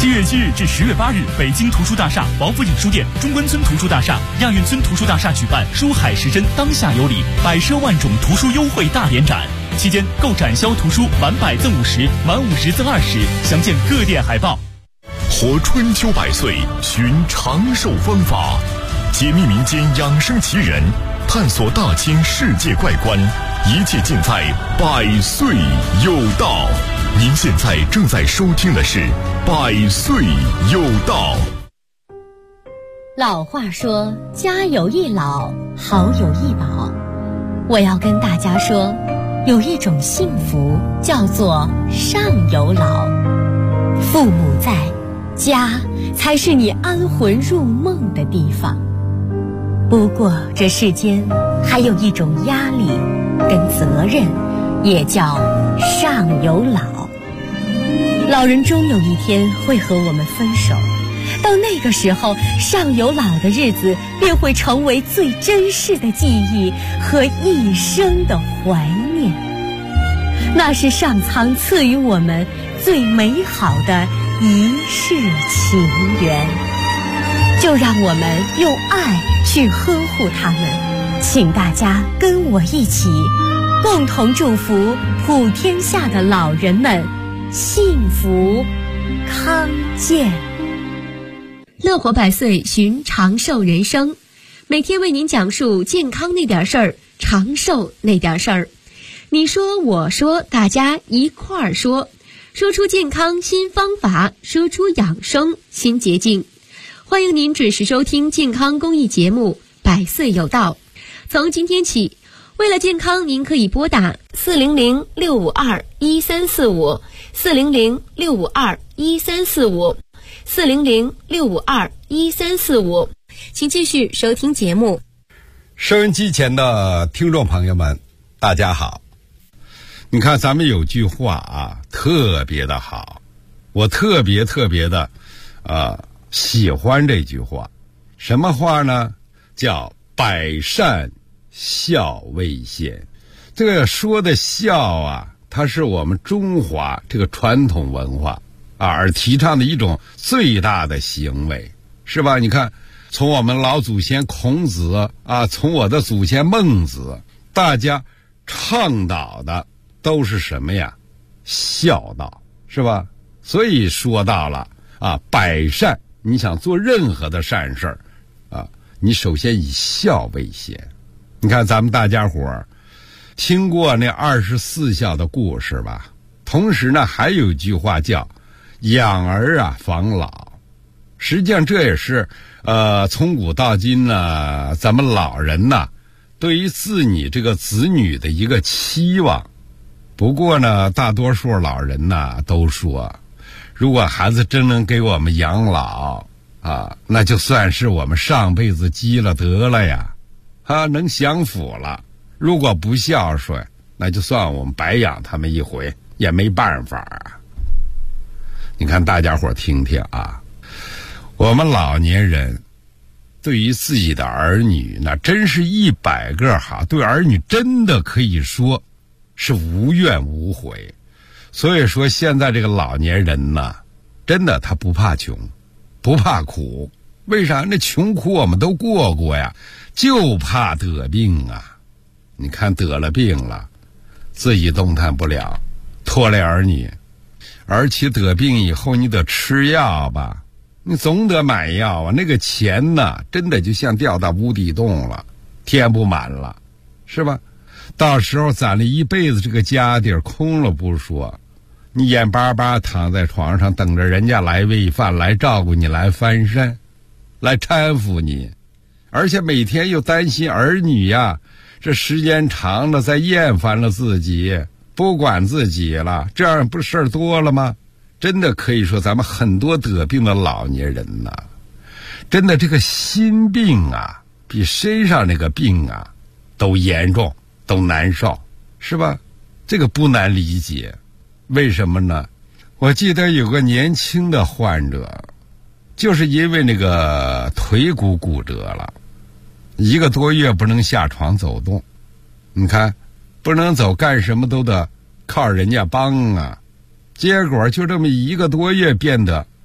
7月7日至10月8日，北京图书大厦、王府井书店、中关村图书大厦、亚运村图书大厦举办书海时针当下有礼，百奢万种图书优惠大联展。期间购展销图书满100赠50，满50赠20，详见各店海报。 活春秋百岁，寻长寿方法，解密民间养生奇人，探索大千世界怪观，一切尽在百岁有道。您现在正在收听的是百岁有道。 老话说，家有一老，好有一宝。我要跟大家说，有一种幸福叫做上有老。父母在，家才是你安魂入梦的地方。不过这世间还有一种压力跟责任，也叫上有老。老人终有一天会和我们分手，到那个时候，上有老的日子便会成为最珍视的记忆和一生的怀念。那是上苍赐予我们最美好的一世情缘，就让我们用爱去呵护他们。请大家跟我一起，共同祝福普天下的老人们幸福康健。乐活百岁，寻长寿人生，每天为您讲述健康那点事儿，长寿那点事儿。你说我说，大家一块儿说，说出健康新方法，说出养生新捷径。欢迎您准时收听健康公益节目《百岁有道》。从今天起，为了健康，您可以拨打400-652-1345 400-652-1345 400-652-1345，请继续收听节目。 收音机前的听众朋友们，大家好。你看，咱们有句话啊，特别的好，我特别的喜欢这句话。什么话呢？叫百善孝为先。这个说的孝啊，它是我们中华这个传统文化而提倡的一种最大的行为，是吧？你看，从我们老祖先孔子从我的祖先孟子，大家倡导的都是什么呀？孝道，是吧？所以说到了百善，你想做任何的善事你首先以孝为先。你看咱们大家伙听过那24孝的故事吧？同时呢，还有一句话叫养儿防老。实际上这也是从古到今呢，咱们老人呢对于自己这个子女的一个期望。不过呢，大多数老人呢都说，如果孩子真能给我们养老那就算是我们上辈子积了德了呀，能享福了。如果不孝顺，那就算我们白养他们一回，也没办法你看大家伙听听我们老年人对于自己的儿女，那真是100个好，对儿女真的可以说是无怨无悔。所以说现在这个老年人呢，真的他不怕穷，不怕苦。为啥？那穷苦我们都过呀，就怕得病你看得了病了，自己动弹不了，拖累儿女。而且得病以后你得吃药吧，你总得买药那个钱呢，真的就像掉到无底洞了，填不满了，是吧？到时候攒了一辈子这个家底儿空了不说，你眼巴巴躺在床上等着人家来喂饭，来照顾你，来翻身，来搀扶你，而且每天又担心儿女这时间长了再厌烦了自己，不管自己了，这样不事儿多了吗？真的可以说咱们很多得病的老年人真的这个心病比身上那个病都严重，都难受，是吧？这个不难理解。为什么呢？我记得有个年轻的患者，就是因为那个腿骨骨折了，1个多月不能下床走动。你看，不能走，干什么都得靠人家帮结果就这么1个多月变得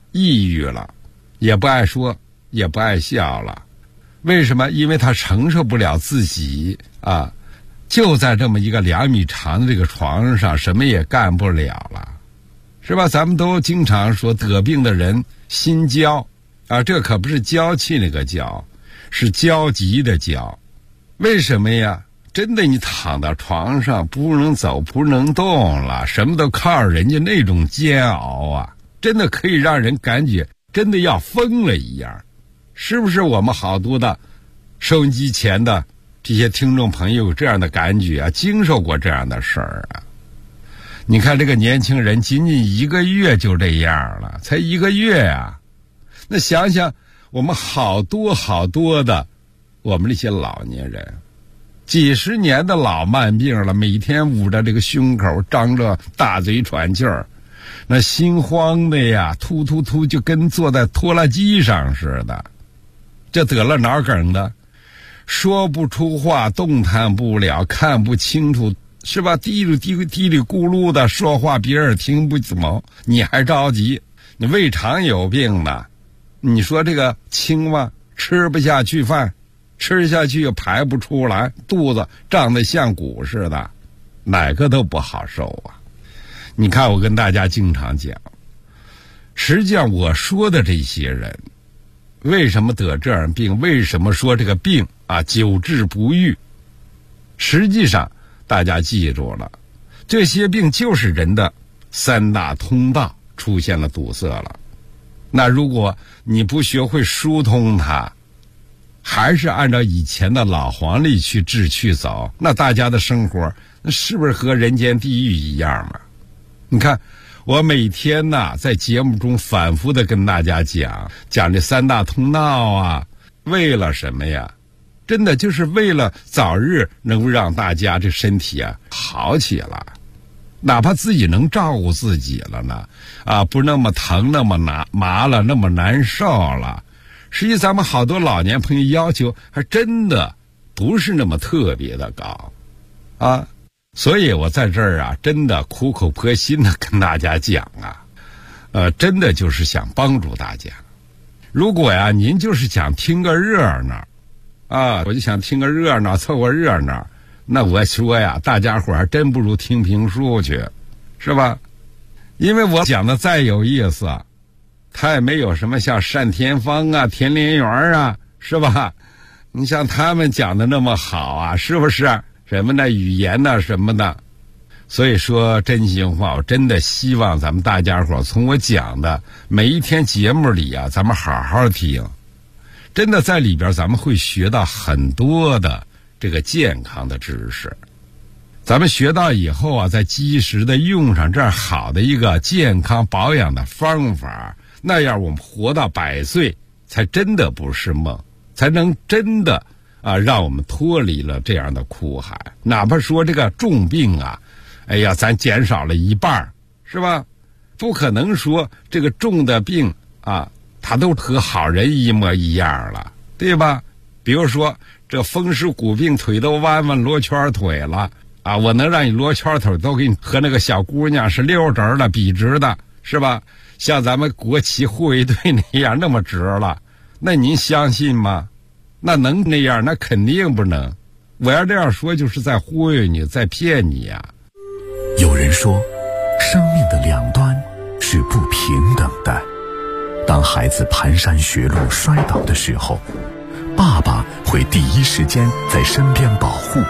抑郁了，也不爱说，也不爱笑了。为什么？因为他承受不了自己啊，就在这么一个2米长的这个床上，什么也干不了了，是吧？咱们都经常说得病的人心焦啊，这可不是娇气那个焦，是焦急的焦。为什么呀？真的，你躺到床上不能走，不能动了，什么都靠人家那种煎熬啊，真的可以让人感觉真的要疯了一样。是不是我们好多的收音机前的这些听众朋友有这样的感觉啊，经受过这样的事儿啊？你看这个年轻人仅仅1个月就这样了，才1个月啊。那想想我们好多的我们那些老年人，几十年的老慢病了，每天捂着这个胸口，张着大嘴喘气儿，那心慌的呀，突就跟坐在拖拉机上似的。这得了脑梗的，说不出话，动弹不了，看不清楚，是吧？嘀里咕噜的说话，别人听不懂，你还着急。你胃肠有病呢，你说这个青蛙吃不下去饭，吃下去又排不出来，肚子胀得像鼓似的，哪个都不好受啊。你看我跟大家经常讲，实际上我说的这些人为什么得这样病，为什么说这个病啊久治不愈，实际上大家记住了，这些病就是人的3大通道出现了堵塞了。那如果你不学会疏通它，还是按照以前的老黄历去治去走，那大家的生活那是不是和人间地狱一样嘛？你看我每天呢在节目中反复的跟大家讲这3大通道啊，为了什么呀？真的就是为了早日能够让大家这身体啊好起来，哪怕自己能照顾自己了呢，啊，不那么疼，那么麻了，那么难受了。实际咱们好多老年朋友要求还真的不是那么特别的高啊，所以我在这儿啊，真的苦口婆心的跟大家讲啊，真的就是想帮助大家。如果呀您就是想听个热闹啊，我就想听个热闹，凑个热闹，那我说呀，大家伙还真不如听评书去，是吧？因为我讲的再有意思，他也没有什么像单田芳啊、田连元啊，是吧？你像他们讲的那么好啊，是不是？什么的语言呢什么的。所以说真心话，我真的希望咱们大家伙从我讲的每一天节目里啊，咱们好好听。真的在里边咱们会学到很多的这个健康的知识，咱们学到以后啊，再及时的用上这样好的一个健康保养的方法，那样我们活到100岁才真的不是梦，才能真的啊让我们脱离了这样的苦海。哪怕说这个重病啊，哎呀咱减少了1半，是吧？不可能说这个重的病啊他都和好人一模一样了，对吧？比如说这风湿骨病，腿都弯罗圈腿了啊，我能让你罗圈腿都给你和那个小姑娘是溜直的笔直的，是吧？像咱们国旗护卫队那样那么直了，那您相信吗？那能那样？那肯定不能。我要这样说就是在忽悠你，在骗你呀。 有人说生命的两端是不平等的，当孩子蹒跚学路摔倒的时候，爸爸会第一时间在身边保护。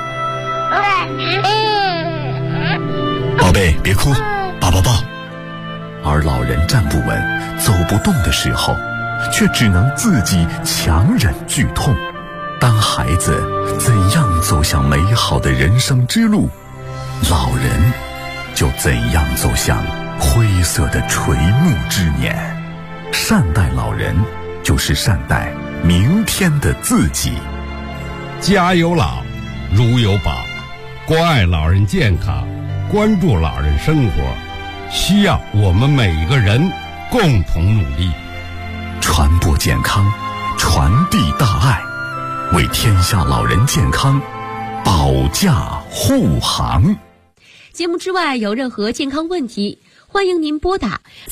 宝贝别哭，抱抱抱。而老人站不稳走不动的时候，却只能自己强忍剧痛。当孩子怎样走向美好的人生之路，老人就怎样走向灰色的垂暮之年。善待老人，就是善待明天的自己。 家有老，如有宝，关爱老人健康，关注老人生活，需要我们每一个人共同努力。 传播健康，传递大爱，为天下老人健康保驾护航。 节目之外有任何健康问题， 欢迎您拨打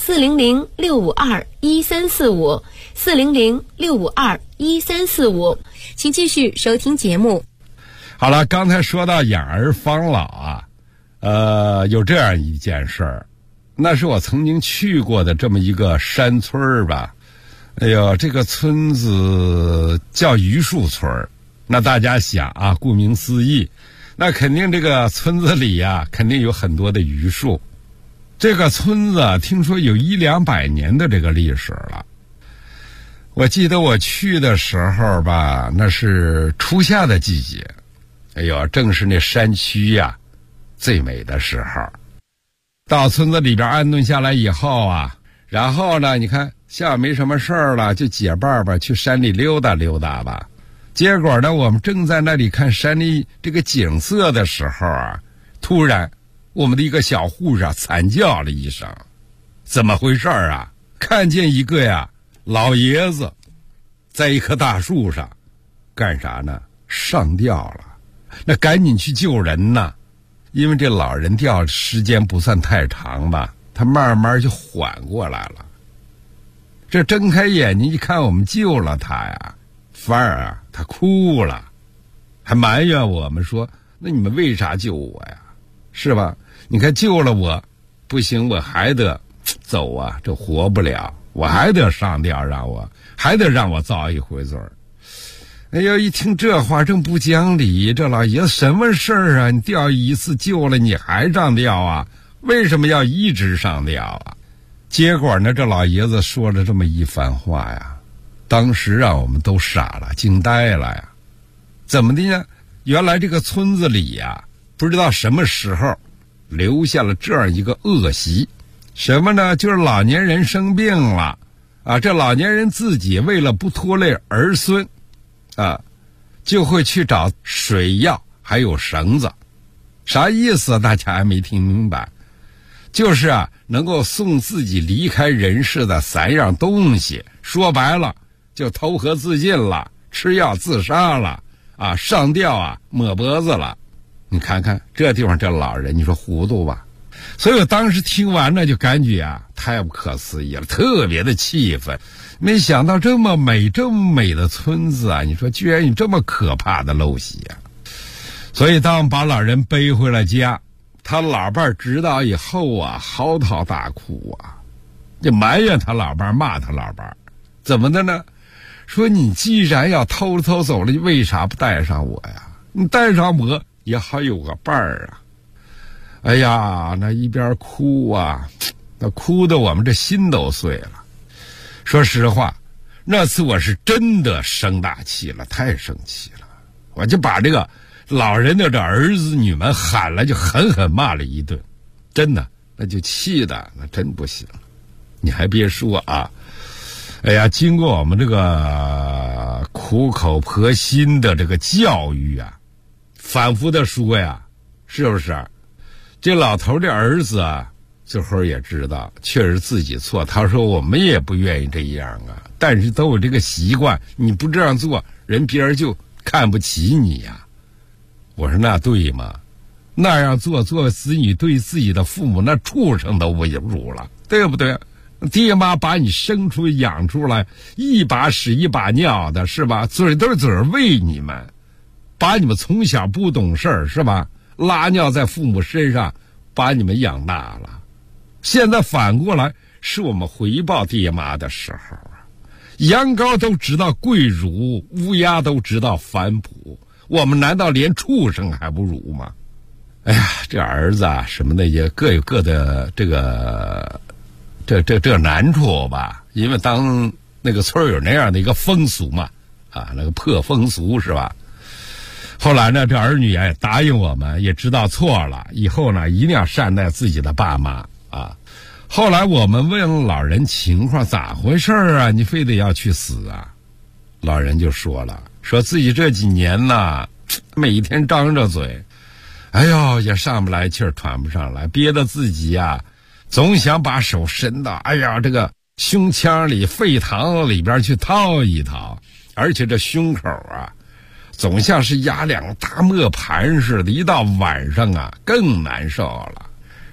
400-652-1345，400-652-1345，请继续收听节目。 好了，刚才说到养儿防老啊，有这样一件事儿，那是我曾经去过的这么一个山村儿吧。哎呦，这个村子叫榆树村，那大家想啊，顾名思义，那肯定这个村子里呀，肯定有很多的榆树。这个村子听说有100-200年的这个历史了。我记得我去的时候吧，那是初夏的季节，哎呦，正是那山区呀最美的时候。到村子里边安顿下来以后啊，然后呢，你看下午没什么事儿了，就结伴吧去山里溜达溜达吧。结果呢，我们正在那里看山里这个景色的时候啊，突然我们的一个小护士惨叫了一声。怎么回事啊？看见一个呀老爷子在一棵大树上干啥呢？上吊了。那赶紧去救人呐，因为这老人吊时间不算太长吧，他慢慢就缓过来了。这睁开眼睛一看我们救了他呀，反而啊他哭了，还埋怨我们说，那你们为啥救我呀？是吧？你看救了我不行，我还得走啊，这活不了，我还得上吊，还得让我遭一回罪。哎呦，一听这话真不讲理，这老爷子什么事儿啊？你吊一次救了你还上吊啊？为什么要一直上吊啊？结果呢，这老爷子说了这么一番话呀，当时让我们都傻了，惊呆了呀。怎么的呢？原来这个村子里呀，不知道什么时候留下了这样一个恶习，什么呢？就是老年人生病了啊，这老年人自己为了不拖累儿孙啊，就会去找水药还有绳子。啥意思？大家还没听明白。就是啊，能够送自己离开人世的3样东西，说白了就投河自尽了，吃药自杀了啊，上吊啊，抹脖子了。你看看这地方这老人，你说糊涂吧？所以我当时听完了就感觉啊，太不可思议了，特别的气愤。没想到这么美的村子啊，你说居然有这么可怕的陋习啊！所以当把老人背回了家，他老伴知道以后啊，嚎啕大哭啊，就埋怨他老伴，骂他老伴，怎么的呢？说你既然要偷走了，你为啥不带上我呀？你带上我也好有个伴儿啊！哎呀，那一边哭啊，那哭得我们这心都碎了。说实话，那次我是真的生大气了，太生气了，我就把这个老人的这儿子女们喊了，就狠狠骂了一顿，真的，那就气的那真不行了。你还别说啊，哎呀，经过我们这个苦口婆心的这个教育啊，反复的说呀，是不是？这老头的儿子啊，最后也知道确实自己错，他说我们也不愿意这样啊，但是都有这个习惯，你不这样做，别人就看不起你呀。我说那对吗？那样做子女对自己的父母那畜生都不如了，对不对？爹妈把你生出养出来，一把屎一把尿的，是吧？嘴对嘴喂你们，把你们从小不懂事儿，是吧？拉尿在父母身上，把你们养大了。现在反过来是我们回报爹妈的时候啊！羊羔都知道跪乳，乌鸦都知道反哺，我们难道连畜生还不如吗？哎呀，这儿子啊什么的也各有各的这个难处吧，因为当那个村有那样的一个风俗嘛，啊，那个破风俗是吧？后来呢，这儿女也答应我们，也知道错了，以后呢一定要善待自己的爸妈啊。后来我们问老人情况咋回事啊，你非得要去死啊？老人就说了，说自己这几年呢，每天张着嘴，哎呦也上不来气儿，喘不上来，憋得自己啊总想把手伸到哎呀这个胸腔里肺膛里边去掏一掏，而且这胸口啊总像是压两个大磨盘似的，一到晚上啊更难受了。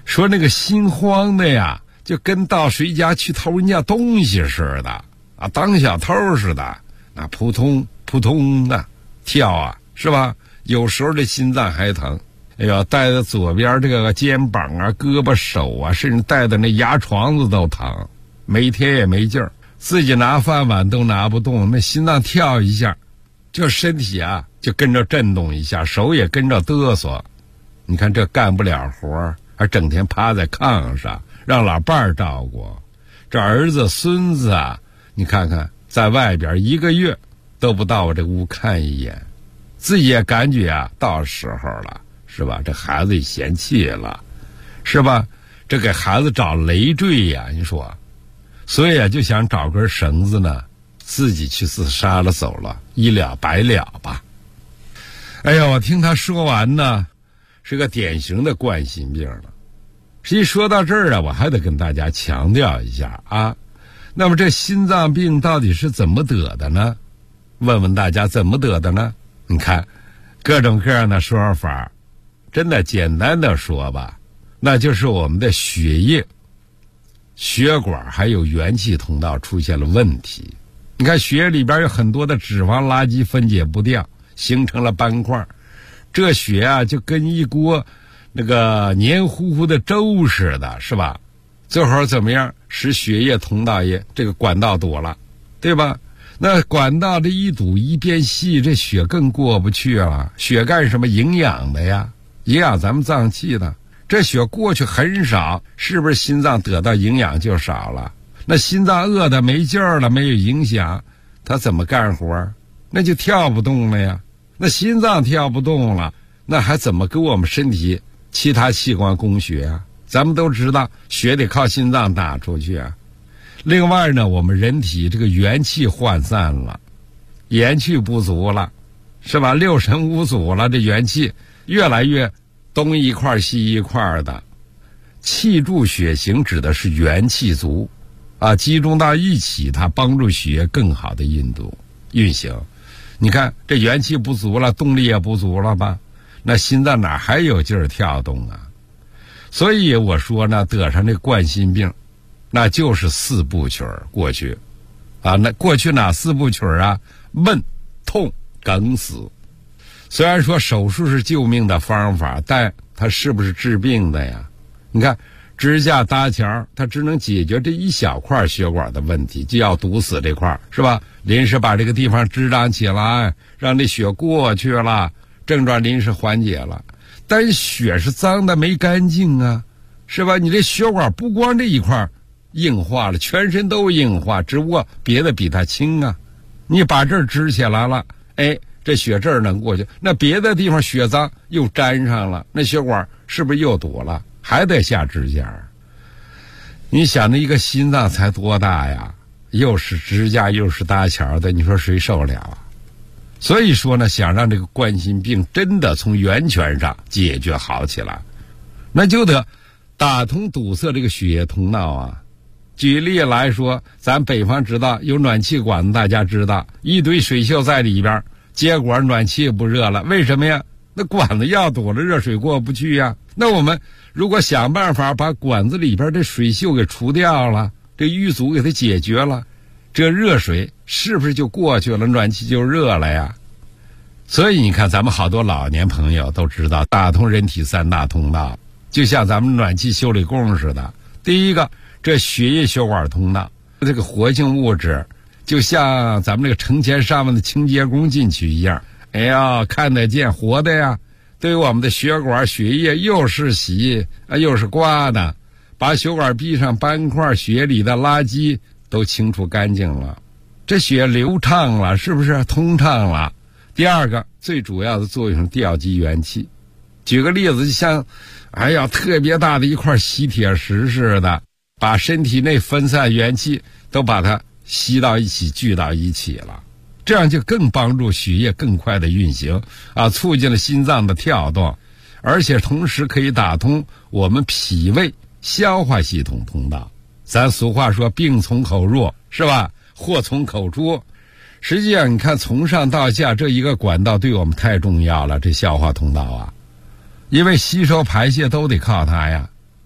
说那个心慌的呀，就跟到谁家去偷人家东西似的啊，当小偷似的，那扑通扑通的跳啊，是吧？有时候这心脏还疼，哎呦，带的左边这个肩膀啊、胳膊手啊，甚至带的那牙床子都疼，每天也没劲儿，自己拿饭碗都拿不动，那心脏跳一下，这身体啊就跟着震动一下，手也跟着嘚瑟。你看这干不了活，还整天趴在炕上让老伴儿照顾，这儿子孙子啊，你看看在外边1个月都不到我这屋看一眼，自己也感觉啊到时候了，是吧？这孩子也嫌弃了，是吧？这给孩子找累赘呀，你说，所以啊就想找根绳子呢，自己去自杀了走了，一了百了吧。哎呀，我听他说完呢，是个典型的冠心病了。实际说到这儿啊，我还得跟大家强调一下啊，那么这心脏病到底是怎么得的呢？问问大家怎么得的呢？你看各种各样的说法，真的简单的说吧，那就是我们的血液、血管还有元气通道出现了问题。你看血液里边有很多的脂肪垃圾分解不掉，形成了斑块，这血啊就跟一锅那个黏糊糊的粥似的，是吧？最后怎么样？使血液通道液这个管道堵了，对吧？那管道这一堵一变细，这血更过不去了。血干什么？营养的呀，营养咱们脏器的。这血过去很少，是不是心脏得到营养就少了？那心脏饿得没劲儿了，没有影响，它怎么干活？那就跳不动了呀。那心脏跳不动了，那还怎么给我们身体其他器官供血啊？咱们都知道血得靠心脏打出去啊。另外呢，我们人体这个元气涣散了，元气不足了，是吧？六神无主了，这元气越来越东一块西一块的。气助血行指的是元气足啊，集中到一起，它帮助血液更好的运行。你看这元气不足了，动力也不足了吧？那心脏哪还有劲儿跳动啊？所以我说呢，得上这冠心病，那就是4部曲过去啊。那过去哪4部曲啊？闷、痛、梗、死。虽然说手术是救命的方法，但它是不是治病的呀？你看支架搭桥，它只能解决这一小块血管的问题，就要堵死这块，是吧？临时把这个地方支张起来，让这血过去了，症状临时缓解了。但血是脏的没干净啊，是吧？你这血管不光这一块硬化了，全身都硬化，只不过别的比它轻啊。你把这儿支起来了，哎，这血这儿能过去，那别的地方血脏又粘上了，那血管是不是又堵了？还得下支架。你想那一个心脏才多大呀，又是支架又是搭桥的，你说谁受了啊？所以说呢，想让这个冠心病真的从源泉上解决好起来，那就得打通堵塞这个血液通道啊。举例来说，咱北方知道有暖气管子，大家知道一堆水锈在里边，结果暖气不热了，为什么呀？那管子要堵了，热水过不去呀。那我们如果想办法把管子里边这水锈给除掉了，这淤阻给它解决了，这热水是不是就过去了，暖气就热了呀？所以你看咱们好多老年朋友都知道打通人体3大通道，就像咱们暖气修理工似的。第一个，这血液血管通道，这个活性物质就像咱们这个成千上万的清洁工进去一样，哎呀，看得见活的呀，对我们的血管血液又是洗又是刮的，把血管壁上斑块血里的垃圾都清除干净了，这血流畅了，是不是通畅了？第二个最主要的作用是调集元气。举个例子，就像哎呀特别大的一块吸铁石似的，把身体内分散元气都把它吸到一起聚到一起了，这样就更帮助血液更快的运行啊，促进了心脏的跳动，而且同时可以打通我们脾胃消化系统通道。咱俗话说病从口入，是吧？祸从口出。实际上你看从上到下这一个管道对我们太重要了，这消化通道啊，因为吸收排泄都得靠它呀。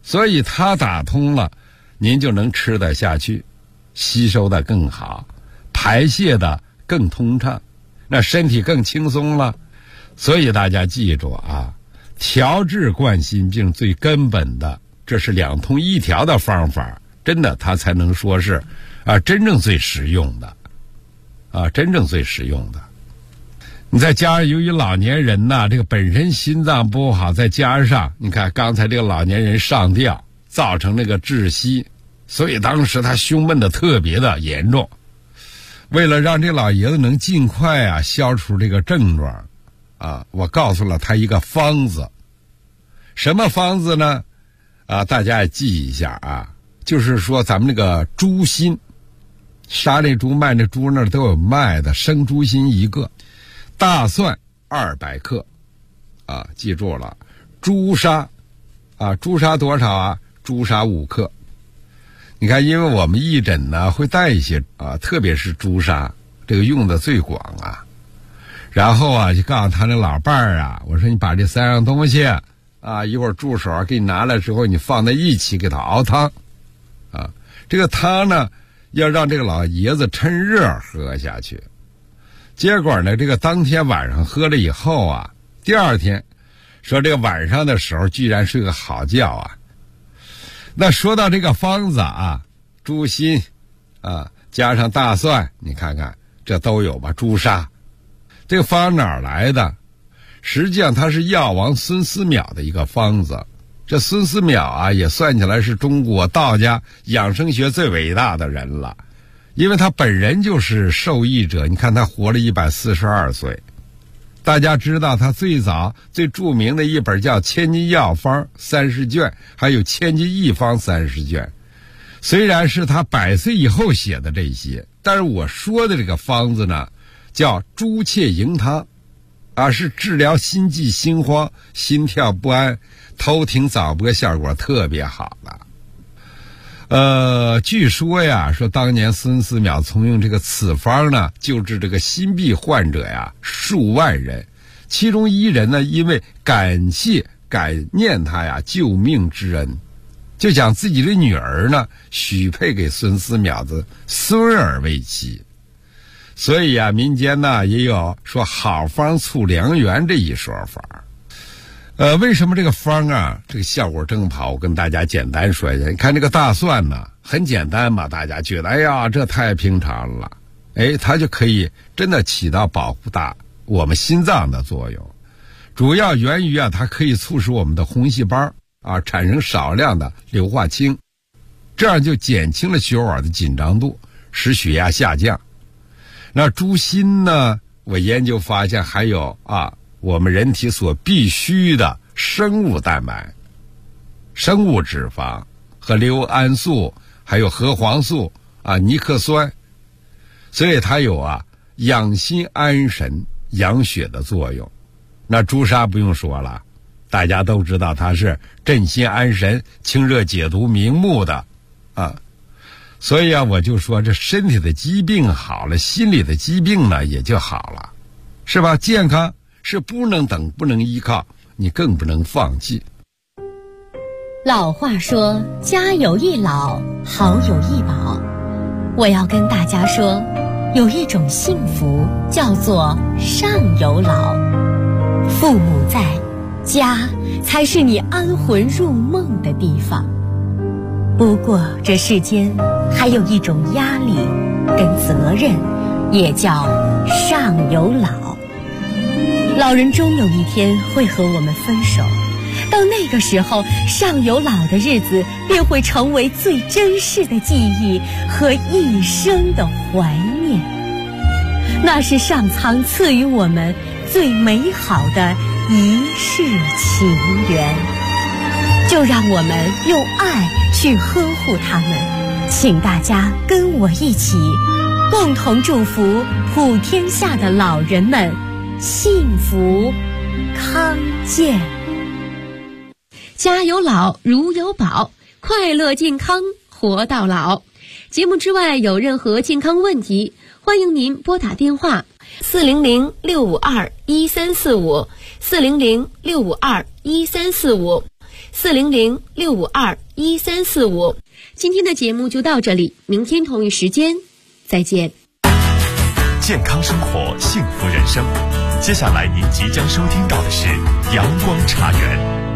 所以它打通了，您就能吃得下去，吸收的更好，排泄的更通畅，那身体更轻松了。所以大家记住啊，调治冠心病最根本的，这是两通一条的方法，真的它才能说是真正最实用的真正最实用的。你再加上由于老年人呢，这个本身心脏不好，再加上你看刚才这个老年人上吊造成那个窒息，所以当时他胸闷的特别的严重。为了让这老爷子能尽快消除这个症状我告诉了他一个方子。什么方子呢？大家也记一下就是说咱们那个猪心，杀那猪卖那猪那儿都有卖的，生猪心1个，大蒜200克记住了。朱砂朱砂多少朱砂5克。你看，因为我们义诊呢会带一些特别是朱砂，这个用的最广然后就告诉他那老伴儿我说你把这3样东西一会儿助手给你拿来之后，你放在一起给他熬汤这个汤呢要让这个老爷子趁热喝下去。结果呢，这个当天晚上喝了以后第二天说这个晚上的时候居然睡个好觉那说到这个方子猪心加上大蒜，你看看这都有吧，朱砂。这个方哪儿来的？实际上它是药王孙思邈的一个方子。这孙思邈也算起来是中国道家养生学最伟大的人了，因为他本人就是受益者。你看他活了142岁。大家知道他最早最著名的一本叫《千金药方》30卷，还有《千金一方》30卷。虽然是他100岁以后写的这些，但是我说的这个方子呢叫猪切营汤是治疗心悸心慌、心跳不安、头挺早搏效果特别好的。据说说当年孙思邈从用这个此方呢救治这个心痹患者数万人，其中1人呢因为感念他救命之恩，就将自己的女儿呢许配给孙思邈的孙儿为妻。所以民间呢也有说好方促良缘这一说法。为什么这个方这个效果这么好？我跟大家简单说一下。你看这个大蒜呢很简单嘛，大家觉得哎呀这太平常了，它就可以真的起到保护我们心脏的作用。主要源于它可以促使我们的红细胞产生少量的硫化氢，这样就减轻了血管的紧张度，使血压下降。那猪心呢，我研究发现还有我们人体所必需的生物蛋白、生物脂肪和硫胺素，还有核黄素尼克酸，所以它有养心安神、养血的作用。那朱砂不用说了，大家都知道它是镇心安神、清热解毒、明目的所以我就说这身体的疾病好了，心理的疾病呢也就好了，是吧？健康是不能等，不能依靠，你更不能放弃。 老话说家有一老，好有一宝。我要跟大家说，有一种幸福叫做上有老。父母在，家才是你安魂入梦的地方。不过这世间还有一种压力跟责任，也叫上有老。老人终有一天会和我们分手，到那个时候，上有老的日子便会成为最珍视的记忆和一生的怀念。那是上苍赐予我们最美好的一世情缘，就让我们用爱去呵护他们。请大家跟我一起，共同祝福普天下的老人们幸福康健。 家有老如有宝，快乐健康活到老。节目之外有任何健康问题，欢迎您拨打电话400-652-1345 400-652-1345， 400-652-1345。今天的节目就到这里，明天同一时间再见。 健康生活，幸福人生。接下来您即将收听到的是阳光茶园。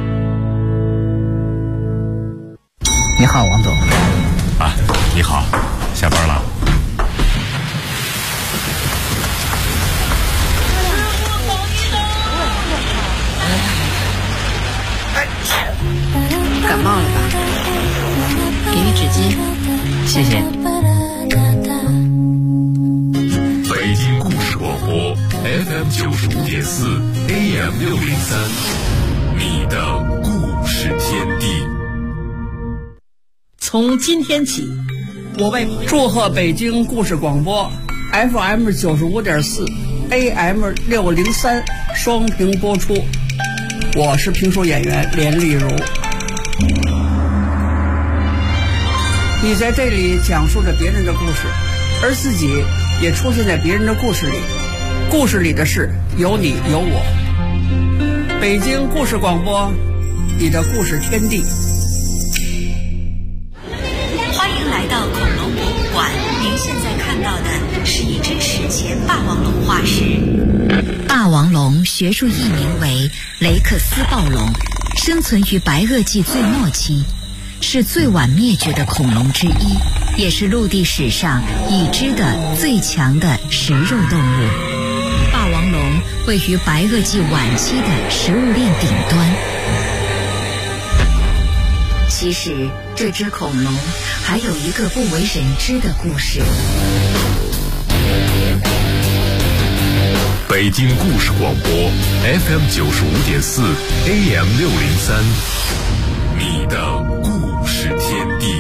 你好，王总。 啊，你好，下班了。 感冒了吧？给你纸巾，谢谢。 北京故事广播 FM 95.4 AM 603，你的故事天地。 从今天起，我为祝贺北京故事广播 FM 95.4 AM 603双屏播出。我是评书演员连丽如。你在这里讲述着别人的故事，而自己也出现在别人的故事里，故事里的事有你有我。北京故事广播，你的故事天地。 欢迎来到恐龙博物馆，您现在看到的是一只史前霸王龙化石。霸王龙学术译名为雷克斯暴龙，生存于白垩纪最末期，是最晚灭绝的恐龙之一，也是陆地史上已知的最强的食肉动物。霸王龙位于白垩纪晚期的食物链顶端。其实这只恐龙还有一个不为人知的故事。 北京故事广播 FM 95.4 AM 603，你的故事天地。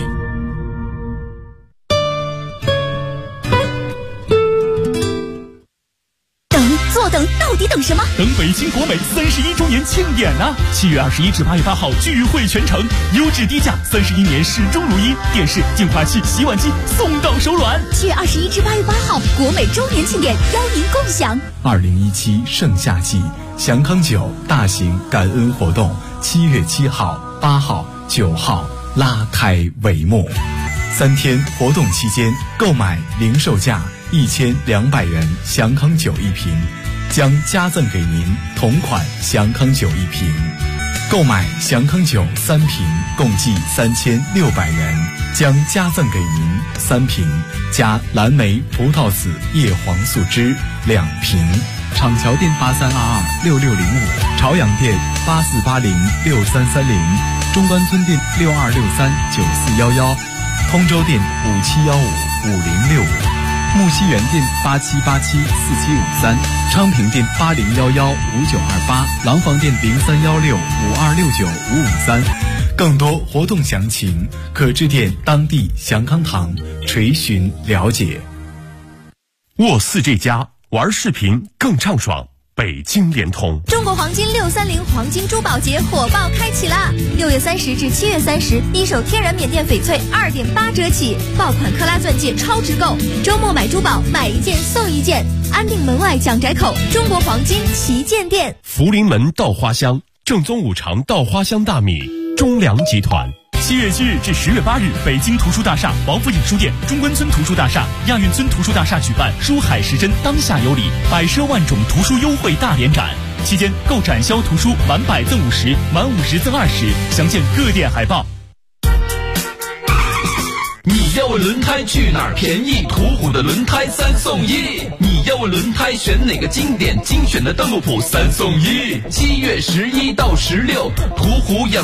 坐等，到底等什么？ 等北京国美31周年庆典啊！7月21至8月8号聚会全城，优质低价，31年始终如一，电视、净化器、洗碗机送到手软。 7月21至8月8号，国美周年庆典邀您共享。 2017盛夏季祥康酒大型感恩活动7月7号、8号、9号拉开帷幕。3天活动期间，购买零售价1200元祥康酒1瓶，将加赠给您同款祥康酒1瓶。购买祥康酒3瓶，共计3600元，将加赠给您3瓶加蓝莓葡萄籽叶黄素汁2瓶。厂桥店83226605，朝阳店84806330，中关村店62639411，通州店57155065。木樨园店87874753，昌平店80115928，廊坊店031652695553。更多活动详情可致电当地祥康堂垂询了解。 沃4这家玩视频更畅爽，北京联通。 中国黄金630黄金珠宝节火爆开启啦！6月30至7月30，一手天然缅甸翡翠2.8折起，爆款克拉钻戒超值购，周末买珠宝买1件送1件，安定门外蒋宅口中国黄金旗舰店。 福临门稻花香，正宗五常稻花香大米，中粮集团。 7月7日至10月8日，北京图书大厦、王府井书店、中关村图书大厦、亚运村图书大厦举办书海时针当下有礼，百奢万种图书优惠大联展。期间购展销图书满100赠50，满50赠20，详见各店海报。 你要问轮胎去哪儿便宜？途虎的轮胎3送1。你要问轮胎选哪个经典？精选的邓禄普3送1。7月11到16，途虎养